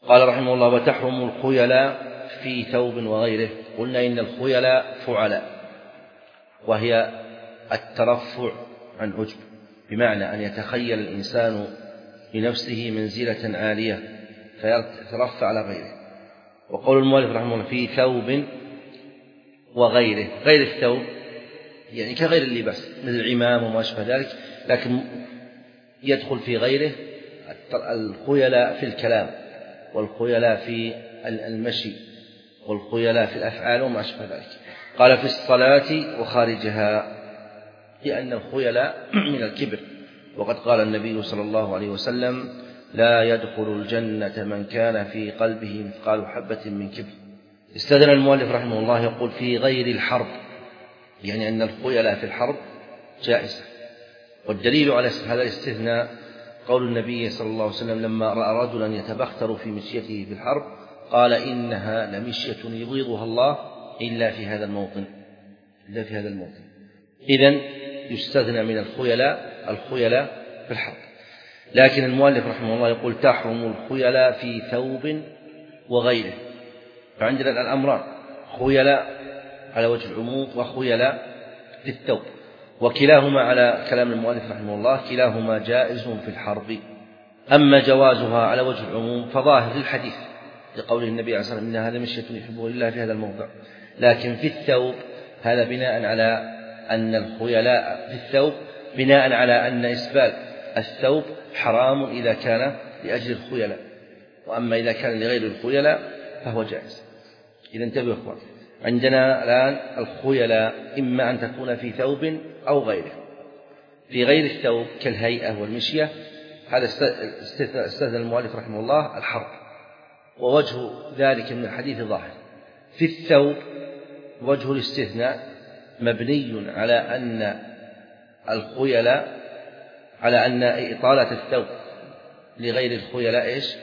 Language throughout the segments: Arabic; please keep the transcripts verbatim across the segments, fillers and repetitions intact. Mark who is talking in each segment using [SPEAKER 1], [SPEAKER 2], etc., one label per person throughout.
[SPEAKER 1] قال رحمه الله: وتحرم الخيلاء في ثوب وغيره. قلنا إن الخيلاء فعلاء، وهي الترفع عن عجب، بمعنى أن يتخيل الإنسان لنفسه منزلة عالية فيترفع على غيره. وقول المؤلف رحمه الله: في ثوب وغيره. غير الثوب يعني كغير اللباس مثل العمام وما أشبه ذلك، لكن يدخل في غيره الخيلاء في الكلام، والخيلاء في المشي، والخيلاء في الأفعال وما أشبه ذلك. قال: في الصلاة وخارجها، لأن الخيلاء من الكبر، وقد قال النبي صلى الله عليه وسلم: لا يدخل الجنة من كان في قلبه مثقال حبة من كبر. استدل المؤلف رحمه الله يقول: في غير الحرب، يعني أن الخيلاء في الحرب جائزة. والدليل على هذا الاستثناء قول النبي صلى الله عليه وسلم لما رأى رجلا يتبختر في مشيته في الحرب قال: إنها لمشية يبغضها الله إلا في هذا الموطن، إلا في هذا الموطن. إذن يستثنى من الخيلاء الخيلاء في الحرب. لكن المؤلف رحمه الله يقول: تحرم الخيلاء في ثوب وغيره. فعندنا الآن أمران: خيلاء على وجه العموم وخيلاء في الثوب، وكلاهما على كلام المؤلف رحمه الله كلاهما جائز في الحرب. أما جوازها على وجه العموم فظاهر للحديث لقول النبي عليه الصلاة والسلام: إن هذا مشية يحبه الله في هذا الموضع. لكن في الثوب هذا بناء على أن الخيلاء في الثوب بناء على أن إسبال الثوب حرام إذا كان لأجل الخيلاء، وأما إذا كان لغير الخيلاء فهو جائز. إذا انتبهوا أخوان، عندنا الآن الخيلاء إما أن تكون في ثوب أو غيره. في غير الثوب كالهيئة والمشية هذا استثنى المؤلف رحمه الله الحرب، ووجه ذلك من الحديث ظاهر. في الثوب وجه الاستثناء مبني على أن الخيلاء على أن إطالة الثوب لغير الخيلاء إيش؟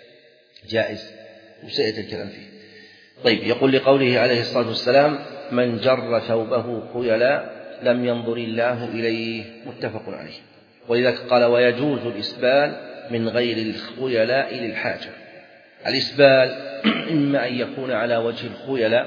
[SPEAKER 1] جائز، وسيأتي الكلام فيه. طيب، يقول لقوله عليه الصلاة والسلام: من جر ثوبه خيلاء لم ينظر الله إليه، متفق عليه. ولذلك قال: ويجوز الإسبال من غير الخيلاء للحاجة. الإسبال إما أن يكون على وجه الخيلاء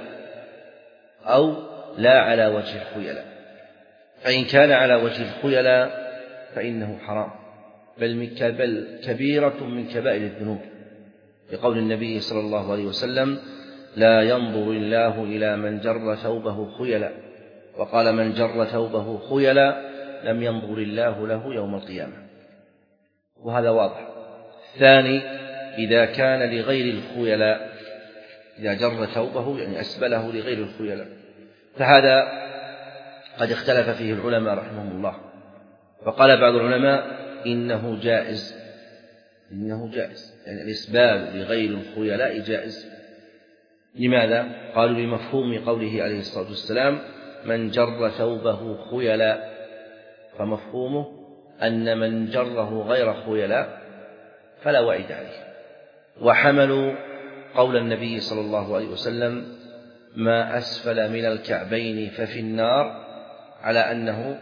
[SPEAKER 1] أو لا على وجه الخيلاء. فإن كان على وجه الخيلاء فإنه حرام، بل كبيرة من كبائر الذنوب، لقول النبي صلى الله عليه وسلم: لا ينظر الله إلى من جر ثوبه خيلاء. وقال: من جر ثوبه خيلاء لم ينظر الله له يوم القيامة. وهذا واضح. الثاني: إذا كان لغير الخيلاء، إذا جر ثوبه يعني أسبله لغير الخيلاء، فهذا قد اختلف فيه العلماء رحمهم الله. فقال بعض العلماء: إنه جائز، إنه جائز يعني الإسبال لغير الخيلاء جائز. لماذا؟ قالوا: لمفهوم قوله عليه الصلاة والسلام: من جر ثوبه خيلاء، فمفهومه أن من جره غير خيلاء فلا وعيد عليه. وحملوا قول النبي صلى الله عليه وسلم: ما أسفل من الكعبين ففي النار، على أنه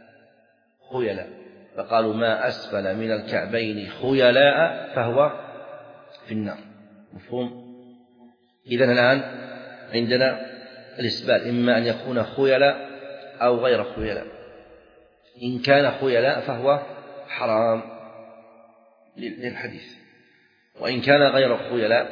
[SPEAKER 1] خيلاء، فقالوا: ما أسفل من الكعبين خيلاء فهو في النار. مفهوم؟ إذن الآن عندنا الإسبال إما أن يكون خيلاء أو غير خيلاء. إن كان خيلاء فهو حرام للحديث، وإن كان غير خيلاء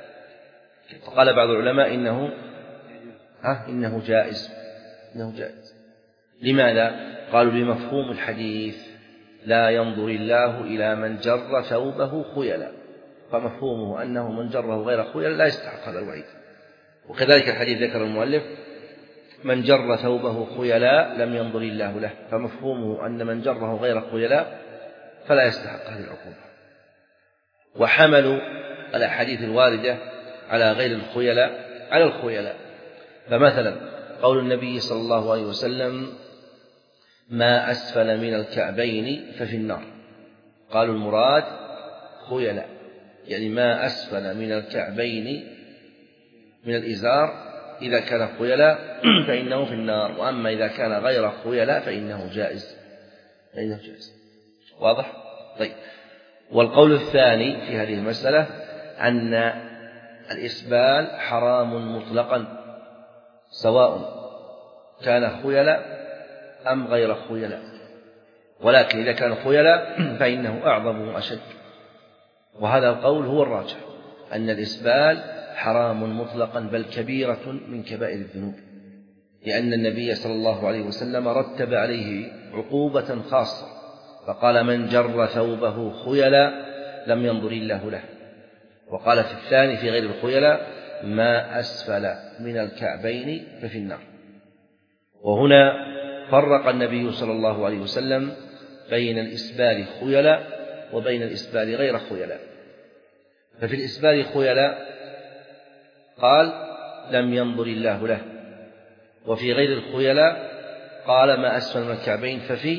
[SPEAKER 1] فقال بعض العلماء إنه ها إنه جائز، إنه جائز. لماذا؟ قالوا: بمفهوم الحديث: لا ينظر الله إلى من جر ثوبه خيلاء، فمفهومه أنه من جره غير خيلاء لا يستحق هذا الوعيد. وكذلك الحديث ذكر المؤلف: من جر ثوبه خيلاء لم ينظر الله له، فمفهومه أن من جره غير خيلاء فلا يستحق هذه العقوبة. وحملوا الأحاديث الواردة على غير الخيلاء على الخيلاء. فمثلا قول النبي صلى الله عليه وسلم: ما أسفل من الكعبين ففي النار، قالوا المراد خيلاء، يعني ما أسفل من الكعبين من الإزار إذا كان خيلاء فإنه في النار، وأما إذا كان غير خيلاء فإنه جائز، فإنه جائز. واضح؟ طيب. والقول الثاني في هذه المسألة: أن الإسبال حرام مطلقا سواء كان خيلاء أم غير خيلاء، ولكن إذا كان خيلاء فإنه أعظم وأشد. وهذا القول هو الراجح، أن الإسبال حرام مطلقا بل كبيرة من كبائر الذنوب، لأن النبي صلى الله عليه وسلم رتب عليه عقوبة خاصة فقال: من جر ثوبه خيلاء لم ينظر الله له. وقال في الثاني في غير الخيلاء: ما أسفل من الكعبين ففي النار. وهنا فرق النبي صلى الله عليه وسلم بين الإسبال خيلاء وبين الإسبال غير خيلاء. ففي الإسبال خيلاء قال: لم ينظر الله له، وفي غير الخيلاء قال: ما أسفل من الكعبين ففي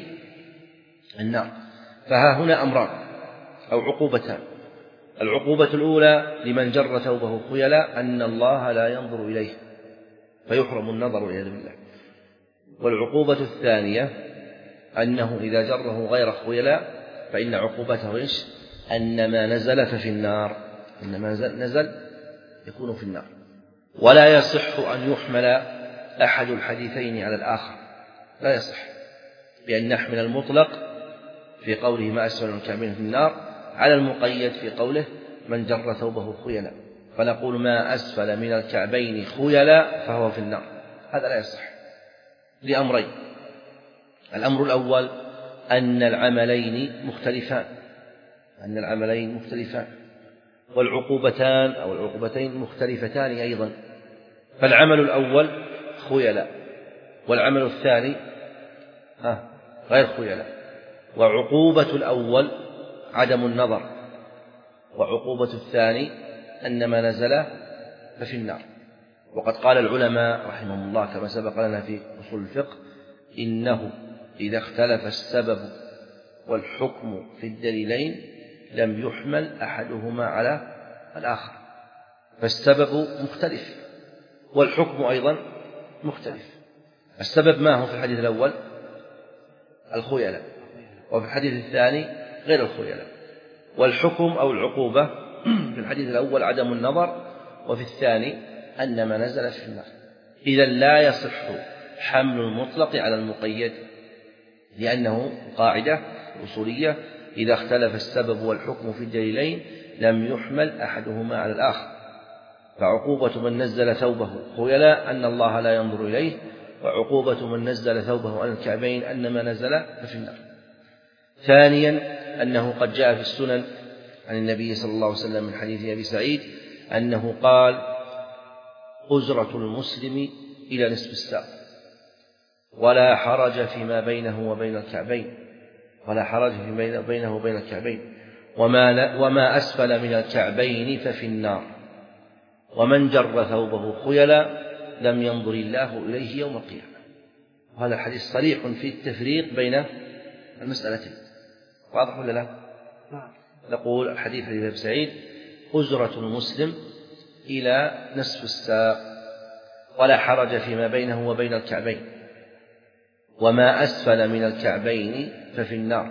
[SPEAKER 1] النار. فها هنا أمران أو عقوبتان. العقوبة الأولى لمن جر ثوبه خيلاء أن الله لا ينظر إليه فيحرم النظر والعياذ بالله. والعقوبة الثانية أنه إذا جره غير خيلاء فإن عقوبته إيش؟ أن ما نزل ففي النار، إن ما نزل يكون في النار. ولا يصح أن يحمل أحد الحديثين على الآخر، لا يصح بأن نحمل المطلق في قوله ما أسفل من الكعبين في النار على المقيد في قوله من جر ثوبه خيلاء، فنقول ما أسفل من الكعبين خيلاء فهو في النار. هذا لا يصح لأمرين: الأمر الأول أن العملين مختلفان أن العملين مختلفان والعقوبتان أو العقوبتين مختلفتان أيضا. فالعمل الأول خيلاء، والعمل الثاني ها غير خيلاء. وعقوبة الأول عدم النظر، وعقوبة الثاني أن ما نزل ففي النار. وقد قال العلماء رحمهم الله كما سبق لنا في أصول الفقه: إنه إذا اختلف السبب والحكم في الدليلين لم يحمل أحدهما على الآخر. فالسبب مختلف والحكم أيضا مختلف. السبب ما هو في الحديث الأول؟ الخيلاء، وفي الحديث الثاني غير الخيلاء. والحكم أو العقوبة في الحديث الأول عدم النظر، وفي الثاني أن ما نزل في النار. إذن لا يصح حمل المطلق على المقيد، لأنه قاعدة أصولية: إذا اختلف السبب والحكم في الدليلين لم يحمل أحدهما على الآخر. فعقوبة من نزل ثوبه خيلاء أن الله لا ينظر إليه، وعقوبة من نزل ثوبه عن الكعبين أن ما نزل ففي النار. ثانيا أنه قد جاء في السنن عن النبي صلى الله عليه وسلم من حديث أبي سعيد أنه قال: أزرة المسلم إلى نصف الساق، ولا حرج فيما بينه وبين الكعبين ولا حرج فيما بينه وبين الكعبين وما, وما أسفل من الكعبين ففي النار، ومن جر ثوبه خيلاء لم ينظر الله إليه يوم القيامة. وهذا الحديث صريح في التفريق بين المسألتين. واضح ولا لا؟ نقول الحديث حديث أبي سعيد: أزرة المسلم إلى نصف الساق، ولا حرج فيما بينه وبين الكعبين، وما أسفل من الكعبين ففي النار،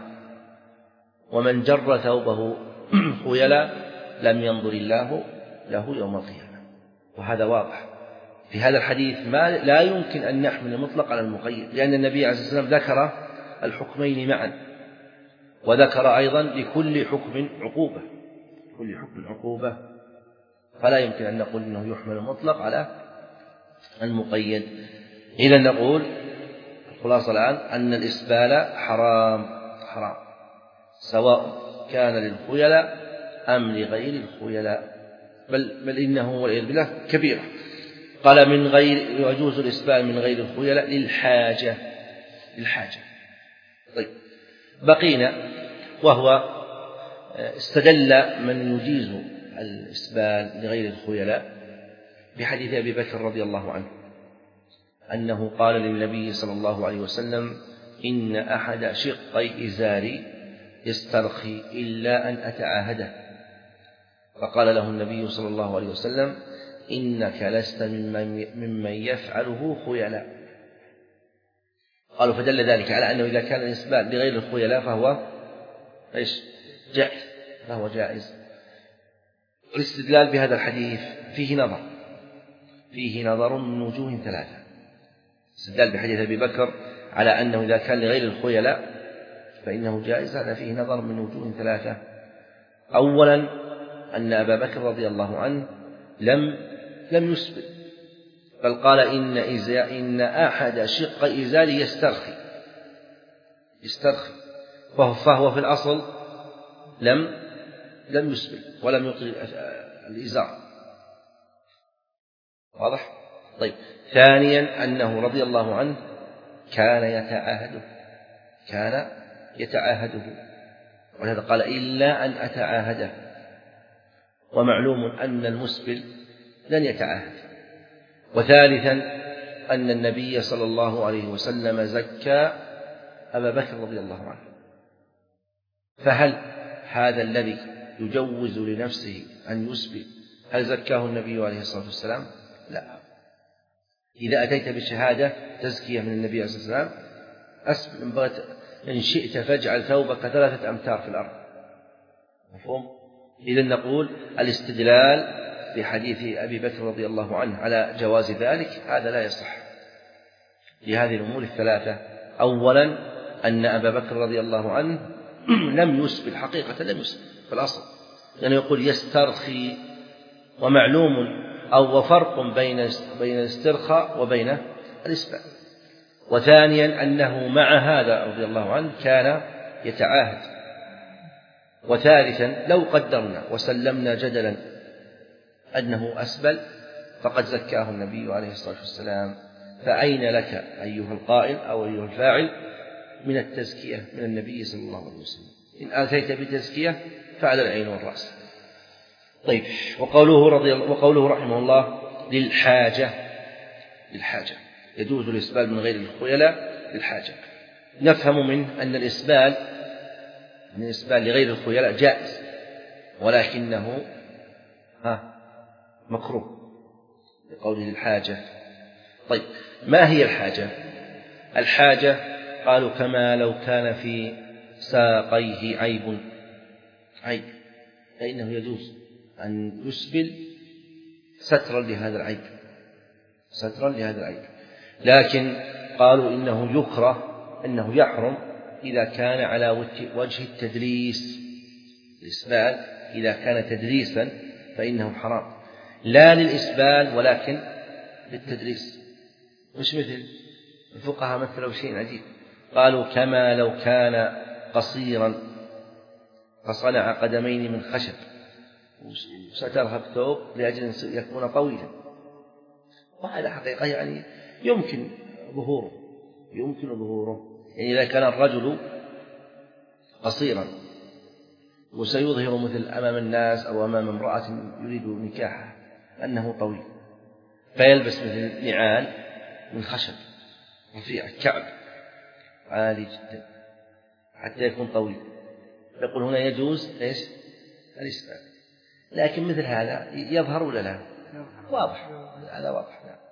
[SPEAKER 1] ومن جر ثوبه خيلاء لم ينظر الله له يوم القيامة. وهذا واضح في هذا الحديث. ما لا يمكن أن نحمل المطلق على المقيد، لأن النبي عليه الصلاة والسلام ذكر الحكمين معا، وذكر أيضا لكل حكم عقوبة كل حكم عقوبة فلا يمكن أن نقول أنه يحمل المطلق على المقيد. إذن نقول الخلاصة الآن أن الإسبال حرام حرام سواء كان للخيلاء أم لغير الخيلاء، بل, بل إنه والعياذ بالله كبيرة. قال: من غير يجوز الإسبال من غير الخيلاء للحاجة للحاجة طيب، بقينا وهو استدل من يجيز الإسبال لغير الخيلاء بحديث أبي بكر رضي الله عنه أنه قال للنبي صلى الله عليه وسلم: إن أحد شقي إزاري يسترخي إلا أن أتعاهده. فقال له النبي صلى الله عليه وسلم: إنك لست ممن يفعله خيلاء. قالوا: فدل ذلك على أنه إذا كان الإسبال لغير الخيلاء فهو إيش؟ جائز فهو جائز الاستدلال بهذا الحديث فيه نظر فيه نظر من وجوه ثلاثة. الاستدلال بحديث أبي بكر على أنه إذا كان لغير الخيلاء فإنه جائز، هذا فيه نظر من وجوه ثلاثة. أولا أن أبا بكر رضي الله عنه لم لم يسبل، بل قال إن إزا إن أحد شق إزاري يسترخي يسترخي فهو في الأصل لم لم يسبل ولم يطل الإزار. واضح؟ طيب. ثانيا أنه رضي الله عنه كان يتعاهده كان يتعاهده ولهذا قال إلا أن أتعاهده، ومعلوم أن المسبل لن يتعاهد. وثالثا أن النبي صلى الله عليه وسلم زكى أبا بكر رضي الله عنه، فهل هذا الذي يجوز لنفسه أن يسبل هل زكاه النبي عليه الصلاة والسلام؟ لا. إذا أتيت بشهادة تزكية من النبي عليه الصلاة والسلام أسبل، إن شئت فاجعل ثوبك ثلاثة أمتار في الأرض. مفهوم؟ إذن نقول الاستدلال في حديث أبي بكر رضي الله عنه على جواز ذلك هذا لا يصح لهذه الأمور الثلاثة. أولا أن أبا بكر رضي الله عنه لم يسبل، حقيقة لم يسبل في الأصل، لأنه يعني يقول يسترخي، ومعلوم أو وفرق بين بين الاسترخاء وبين الإسبال. وثانيا أنه مع هذا رضي الله عنه كان يتعاهد. وثالثا لو قدرنا وسلمنا جدلا أنه أسبل فقد زكاه النبي عليه الصلاة والسلام، فأين لك أيها القائل أو أيها الفاعل من التزكية من النبي صلى الله عليه وسلم؟ إن آتيت بتزكية فعلى العين والرأس. طيب. وقوله, رضي وقوله رحمه الله للحاجة للحاجة يجوز الإسبال من غير الخيلاء للحاجة. نفهم منه أن الإسبال من الإسبال لغير الخيلاء جائز، ولكنه ها مكروه لقوله للحاجة. طيب. ما هي الحاجة؟ الحاجة قالوا كما لو كان في ساقيه عيب عيب فإنه يجوز أن يسبل سترا لهذا العيب سترا لهذا العيب لكن قالوا إنه يكره إنه يحرم إذا كان على وجه التدليس. الإسبال إذا كان تدليسا فإنه حرام، لا للإسبال ولكن للتدليس. مش مثل الفقهاء مثلوا شيء عجيب، قالوا كما لو كان قصيرا فصنع قدمين من خشب وسترها بثوب لأجل أن يكون طويلا، وهذا حقيقة يعني يمكن ظهوره يمكن ظهوره يعني إذا كان الرجل قصيرا وسيظهر مثل أمام الناس أو أمام امرأة يريد نكاحها أنه طويل، فيلبس مثل نعال من خشب رفيع الكعب عالي جدا حتى يكون طويل، يقول هنا يجوز إيش الإسبال. لكن مثل هذا يظهر ولا لا؟ واضح، هذا واضح.